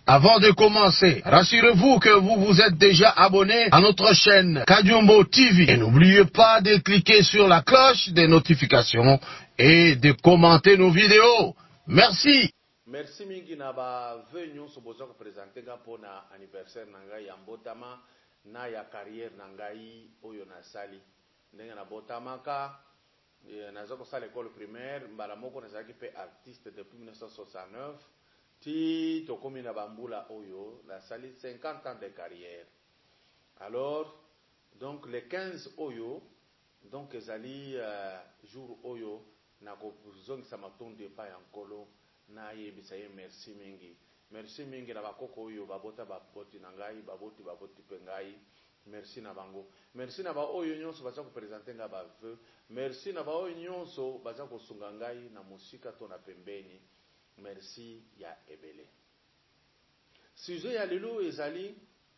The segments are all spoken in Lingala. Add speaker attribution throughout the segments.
Speaker 1: Avant de commencer, rassurez-vous que vous vous êtes déjà abonné à notre chaîne Kadiumbo TV. Et n'oubliez pas de cliquer sur la cloche des notifications et de commenter nos vidéos. Merci.
Speaker 2: Merci mingi na ba venyo so boza ko présenter ga pona anniversaire na ngai ya mbotama na ya carrière na ngai oyo na sali ndenge na botamaka naza ko sala école primaire mbala moko nazaki pe artiste depuis 1969 ti tokomi na bambula oyo na sali 50 ans de carrière. Alors donc les 15 oyo donc ezali jour oyo na ko zongisa matonde pa ya nkolo na yebisa ye merci mingi na bakoko oyo babota baboti na ngai baboti pe ngai merci na bango, merci na ba oyo nyonso baza ko présenter nga ba vœux, merci na ba oyo nyonso baza ko sunga ngai na musika to na pembeni, merci ya ebele. Sujet ya lelo ezali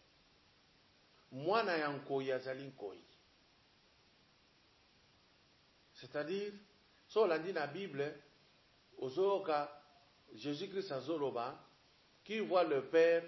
Speaker 2: mwana ya nkoi azali nkoi, c'est-à-dire so landi na Bible ozoka Jésus-Christ azoloba, qui voit le Père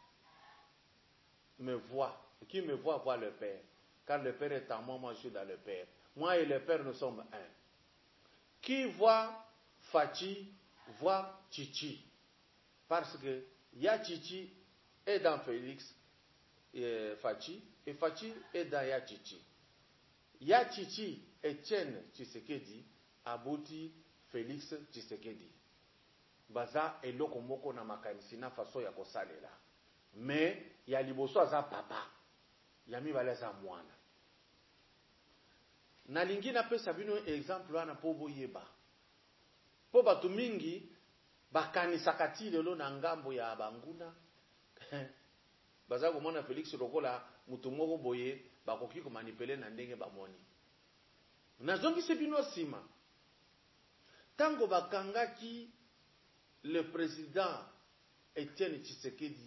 Speaker 2: me voit, qui me voit voit le Père, car le Père est en moi, moi je suis dans le Père. Moi et le Père nous sommes un. Qui voit Fachi voit Chichi, parce que ya Chichi est dans Félix et Fachi, et Fachi est dans ya Chichi. Ya Chichi Etienne Tshisekedi abouti Félix Tshisekedi. Baza eloko moko na makanisi na faso ya kosalela. Mais ya liboso aza papa, ya mibale aza mwana. Nalingi na pesa bino exemple wana po boyeba. Po batu mingi bakanisaka ti lelo na ngambo ya banguna. Baza komona Félix lokola mutu moko boye bakoki ko manipuler na ndenge bamoni. Nazongisi bino sima. Tango bakangaki le président Etienne Tshisekedi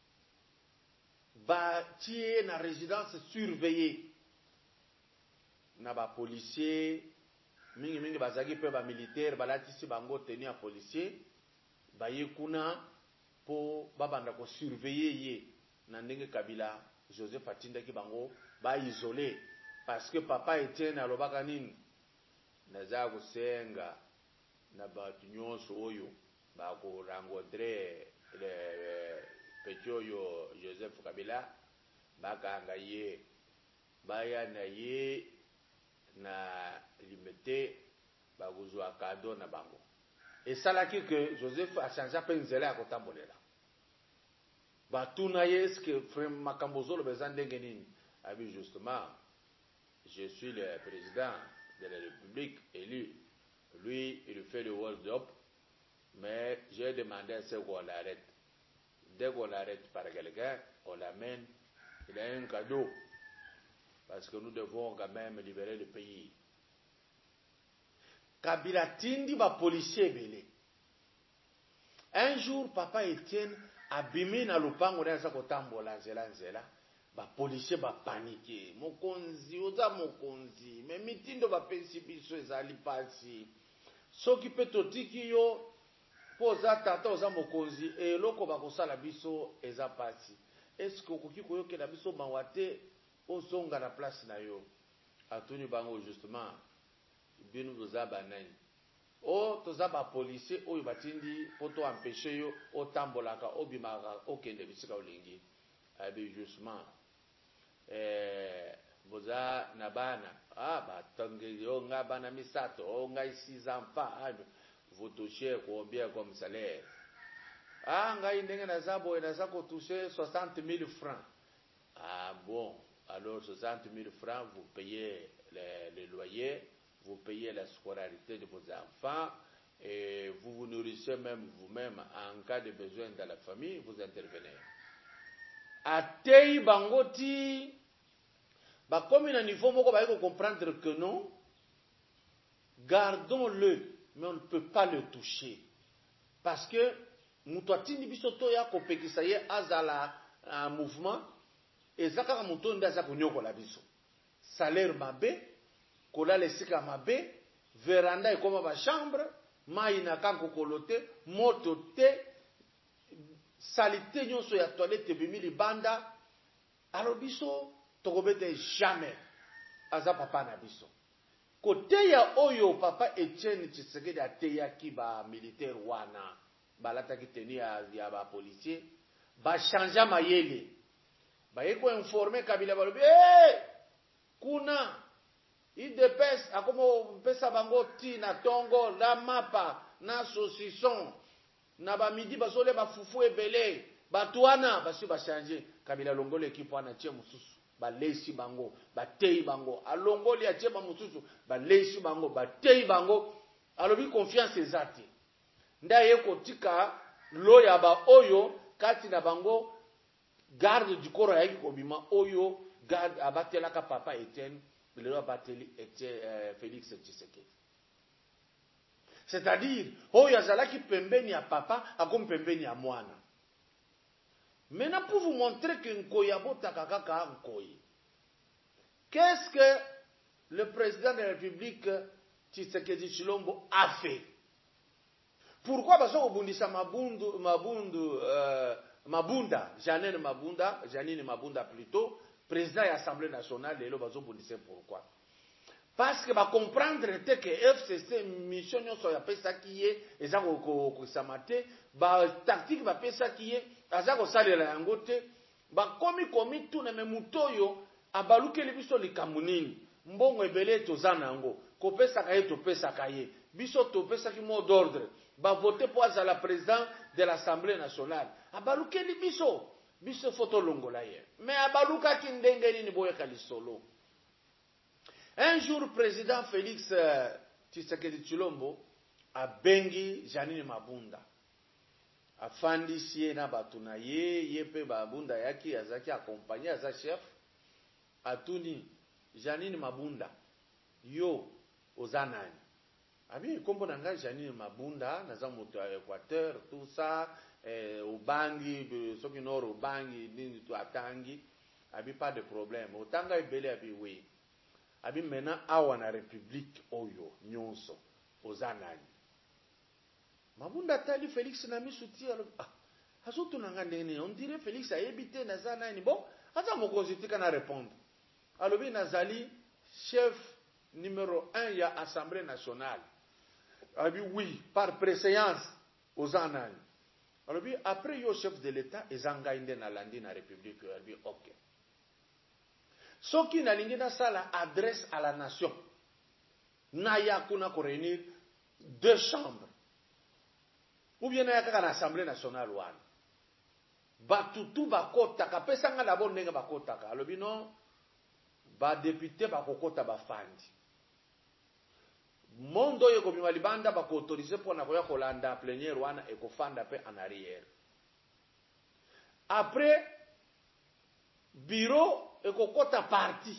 Speaker 2: batie na résidence surveillée na ba policier mingi bazaki pe ba militaire balatisi bango tenue ya policier bayekuna po babanda ko surveiller ye na ndenge Kabila Joseph atindaki bango ba isolé parce que papa Etienne alobaka nini naza kusenga na batu nyonso oyo bako rencontrer le petit oyo Joseph Kabila bakanga ye baya na ye na limité bakuzwa cadeau na bango esalaki que Joseph a changé pe nzela ya kotambolela batuna ye eske frère makambo zolo bezandenge nini abi justement je suis le président de la République élu. Lui, il fait le hold up, mais j'ai demandé à ce qu'on l'arrête. Dès qu'on l'arrête par quelqu'un, on l'amène, il a un cadeau, parce que nous devons quand même libérer le pays. Kabila tindi ba policier belé. Un jour, papa Etienne abimi na lupango na sa kotambola nzela. Ba policier ba paniqué. Mokonzi, oza mokonzi, mais mitindo ba pensi biso ezali pasi. Soki pe totiki yo poza tata oza mokonzi e loko bakosala biso eza pasi. Est-ce que okoki koyokela biso mawate ozonga na place na yo? Atuni bango justement binu toza banani. O toza ba policier oyo batindi poto empêcher yo otambolaka obimaka okende bisika olingi. Abi justement boza na bana batonge yo nga bana misato o nga 6 enfants vous touchez combien comme salaire nga ndenge na zabo na zako toucher 60 000 francs. Bon, alors 60 000 francs vous payez le loyer, vous payez la scolarité de vos enfants et vous vous nourrissez même vous-même en cas de besoin dans la famille, vous intervenez. Atei bangoti bakomi na niveau moko ba ko comprendre que non, gardons-le, mais on ne peut pas le toucher parce que mutu atindi biso to ya kopekisa ye azala mouvement ezaka mutu ndaza konyokola biso salaire mabe kola lesika mabe veranda ekoma ba chambre mai na kanko kolote moto te salite nyonso ya toilette bimi libanda alors biso tokobete jamais aza papa na biso côté ya oyo papa Etienne Tshisekedi ateyaki ba militaire wana balataki tenu ya ba policier ba changer mayele bayeko informer Kabila balobi kuna IDPS akomo pesa bango ti na tongo la mapa na saucisson na ba midi bazole ba fufu ebele batuana basi ba changer Kabila longole ekipo ana tie mususu ba lesi bango ba tei bango alongoli atie ba mususu ba lesi bango ba tei bango alobi confiance ezati ndaye kotika loya ba oyo kati na bango garde du corps yaki kobima oyo garde abatelaka papa Etienne le abateli Félix Tshisekedi. C'est-à-dire oyo azalaki pembeni ya papa akom pembeni ya mwana. Maintenant pour vous montrer que Nkoya botaka kaka Nkoyi. Qu'est-ce que le président de la République Tshisekedi Tshilombo a fait? Pourquoi baso obundisa Mabunda, Janine Mabunda plutôt, président de l'Assemblée nationale, et baso obundisa pourquoi? Parce que va comprendre que FCC mission nyoso ya pesa kiye eza ko samate ba tactique ba pesa kiye aza ko salela yango te ba komi tu na memutoyo abaluke biso likambo nini mbongo ebele tozana yango ko pesa kaye to pesa kaye biso to pesa ki mot d'ordre ba voter pour la président de l'Assemblée nationale abaluke biso photo longola ye mais abaluka ki ndenge nini boyeka lisolo. Un jour, président Félix Tshisekedi Tshilombo a bengi Janine Mabunda. A fandi siye na batuna ye pe Mabunda yaki azaki accompagné aza chef. Atuni Janine Mabunda yo ozanani. Abi kombo nanga Janine Mabunda naza moto ya Équateur tout ça ubangi soki noro ubangi nini tu atangi abi pas de problème. Otanga ebele abi oui. Abi maintenant awa na république oyo nyonso ozanani Mabunda tali Félix na misuti azoto nanga ndene on dirait Félix a ebité na zanani bon aza mokonzi tika na répondre alobi nazali chef numéro 1 ya Assemblée nationale abi oui par préséance ozanani alobi après yo chef de l'état ezanga inde na landi na république abi OK. Soki nalingi na sala adresse à la nation. Naya kuna ko réunir 2 chambres. Ou bien naya kaka na Assemblée nationale wana. Batutu bakota kapesa nga d'abord ndenge bakota ka. Alobi non ba député bakokota bafandi. Mondo yeko bima libanda bako autoriser pour na koya kolanda plénière wana e kofanda pe en arrière. Après bureau ekokota parti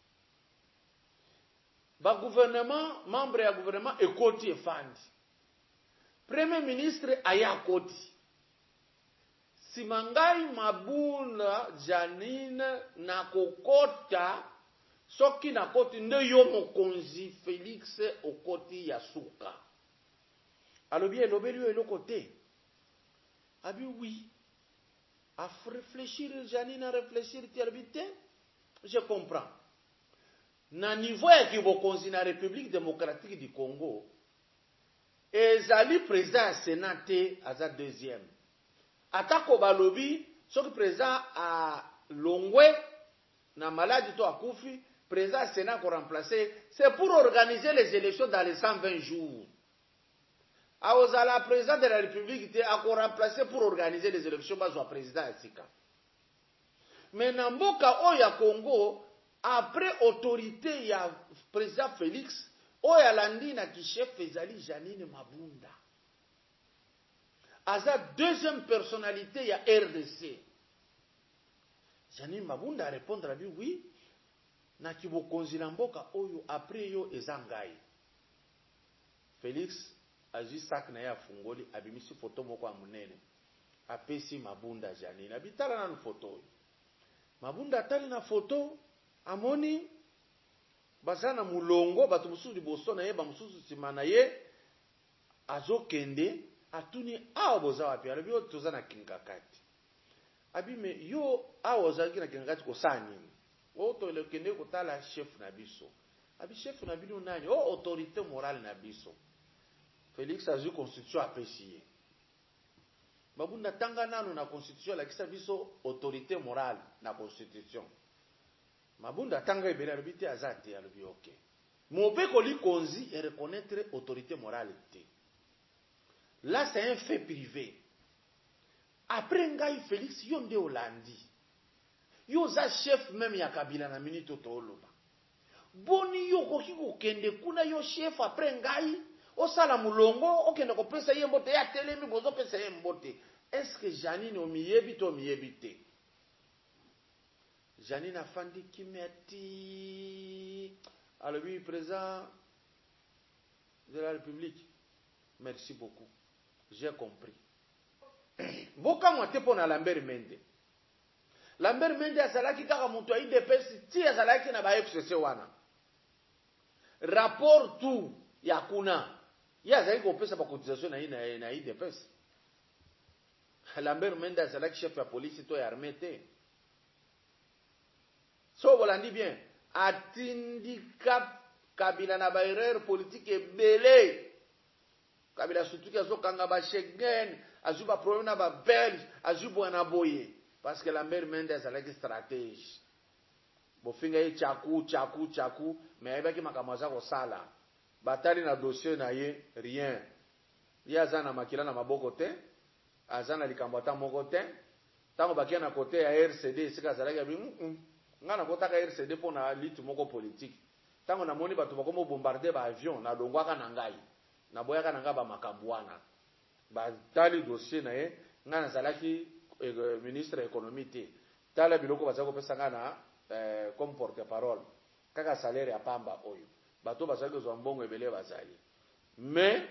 Speaker 2: ba gouvernement membre ya gouvernement ekoti efandi premier ministre aya koti simangai Mabunda Janine na kokota soki na koti nde yo mokonzi Félix okoti ya suka alobi elobeli yo eloko te abi oui à réfléchir Janine à réfléchir tiarbité. Je comprends. Na niveau ya kibokonzi na République démocratique du Congo, ezali président sénaté aza deuxième. Atako balobi, soki président a longwe na maladie to akufi, président sénat ko remplacer, c'est pour organiser les élections dans les 120 jours. Aozala président de la République a ko remplacer pour organiser les élections bazwa président atika. Mais na mboka oya Congo, après autorité ya président Félix, oya landi na ki chef ezali Janine Mabunda. Aza deuxième personnalité ya RDC. Janine Mabunda a répondre à lui oui, na ki bokonzi na mboka oyo après yo ezangai. Félix aji sak na ya fungoli abimisi photo moko ya munene. Apesi Mabunda Janine. Abitala na photo oyo. Mabunda atali na photo amoni bazana mulongo batu mususu liboso na ye ba mususu sima na ye azokende atuni aoboza wapi alobi yo toza na kingakati abi me yo aoza ki na kingakati ko sani o to le kende ko tala chef na biso abi chef na bino nani o autorité morale na biso Félix azui constitution apesiye babunda tanga nanu na constitution la kisa biso autorité morale na constitution mabunda tanga ebele alobi te azate alobi ok mobeko li konzi et reconnaître autorité morale te. Là c'est un fait privé. Après ngai Félix yonde Olandi. Yo za chef même ya Kabila na minute toloba. Boni yo koki kokende kuna yo chef après ngai osala mulongo okende ko pesa yembote ya telemi bozo pesa yembote. Est-ce que Janine omiyebi to miyebi te? Janine afandi kimeti. Alors oui, président de la République, merci beaucoup. J'ai compris. Boka mwate pona Lambert Mende. Lambert Mende azalaki kaka mutu ya IDPS ti azalaki na ba FCC wana. Rapport tout ya kuna. Ya azalaki kopesa ba cotisation na IDPS. Lambert Mende azalaki chef ya police to ya armée te. So bolandi bien. Atindika Kabila na ba erreur politique ebele. Kabila surtout que azokanga ba Schengen, azuba problème na ba Belge, azubo na boye parce que Lambert Mende azalaki stratège. Bo finga ye chaku mais ayebaki makambo aza kosala. Batali na dossier na ye rien. Ye aza na makila na maboko te, aza na likambo ata moko te. Tango bakia na kote ya RCD esika azalaki abi nga na kotaka RCD pona litu moko politique. Tango na moni bato bakomo bombarder ba avion na longwaka na ngai. Na boyaka na nga ba makambo wana. Ba tali dossier na ye nga na zalaki ministre économie te. Tala biloko bazako pesa nga na comme porte-parole. Kaka salaire ya pamba oyo. Bato bazaki zo mbongo ebele bazali. Mais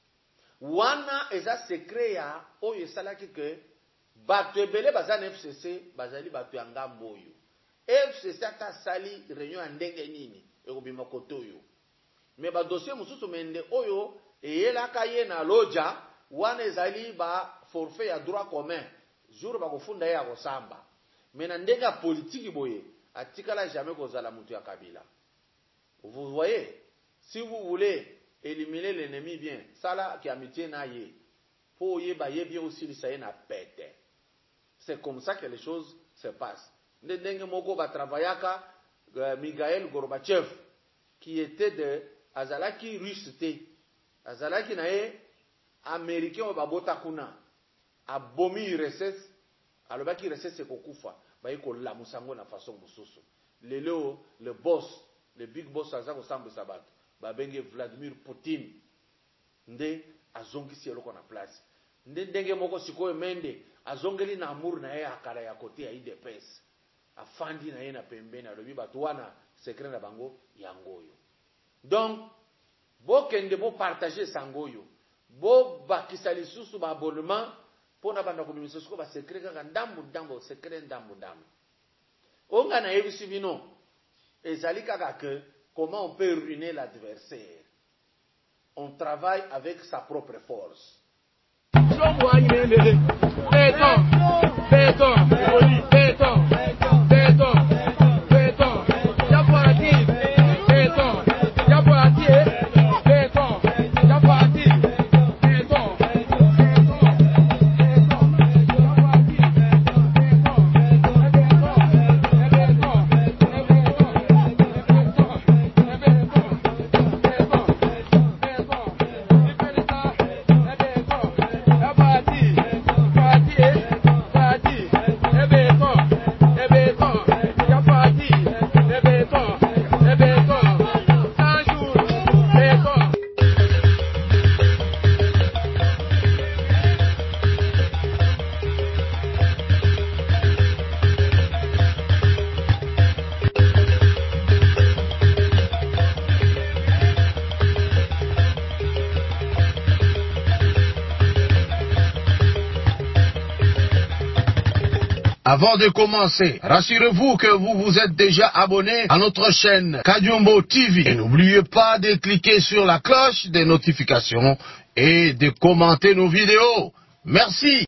Speaker 2: wana eza secret ya oyo esalaki que bato ebele bazana FCC bazali bato ya ngambo oyo. FCC ata sali réunion ya ndenge nini ekobima koto oyo. Mais ba dossier mususu mende oyo eyelaka ye na loja wana ezali ba forfait ya droit commun jour ba kofunda ye ya kosamba. Mais na ndenge ya politique boye atikala jamais kozala mutu ya Kabila. Vous voyez, si vous voulez éliminer l'ennemi bien, sala ki amitié na ye. Po ye ba ye bien aussi lisaye na pete. C'est comme ça que les choses se passent. Ndenge moko ba travaillaka Mikhail Gorbatchev qui était de azalaki russe te. Azalaki na ye américain ba bota kuna abomi URSS alobaki URSS ekokufa ba yiko la musango na façon mususu. Lelo le boss, le big boss azako sambu sabato ba benge Vladimir Poutine nde azongisi eloko na place. Ndenge moko sikoyo mende azongeli na amour na ye akala ya kote ya IDPS. Afandi na ye na pembeni alobi bato wana secret na bango yangoyo. Donc bokende bo partager sangoyo. Bo bakisa lisusu ba abonnement pona banda komimisa suko ba secret kaka ndambu secret ndambu. Onga na yebisi bino ezali kaka que comment on peut ruiner l'adversaire. On travaille avec sa propre force.
Speaker 3: Ebe
Speaker 1: Avant de commencer, rassurez-vous que vous vous êtes déjà abonné à notre chaîne Kadiumbo TV. Et n'oubliez pas de cliquer sur la cloche des notifications et de commenter nos vidéos. Merci.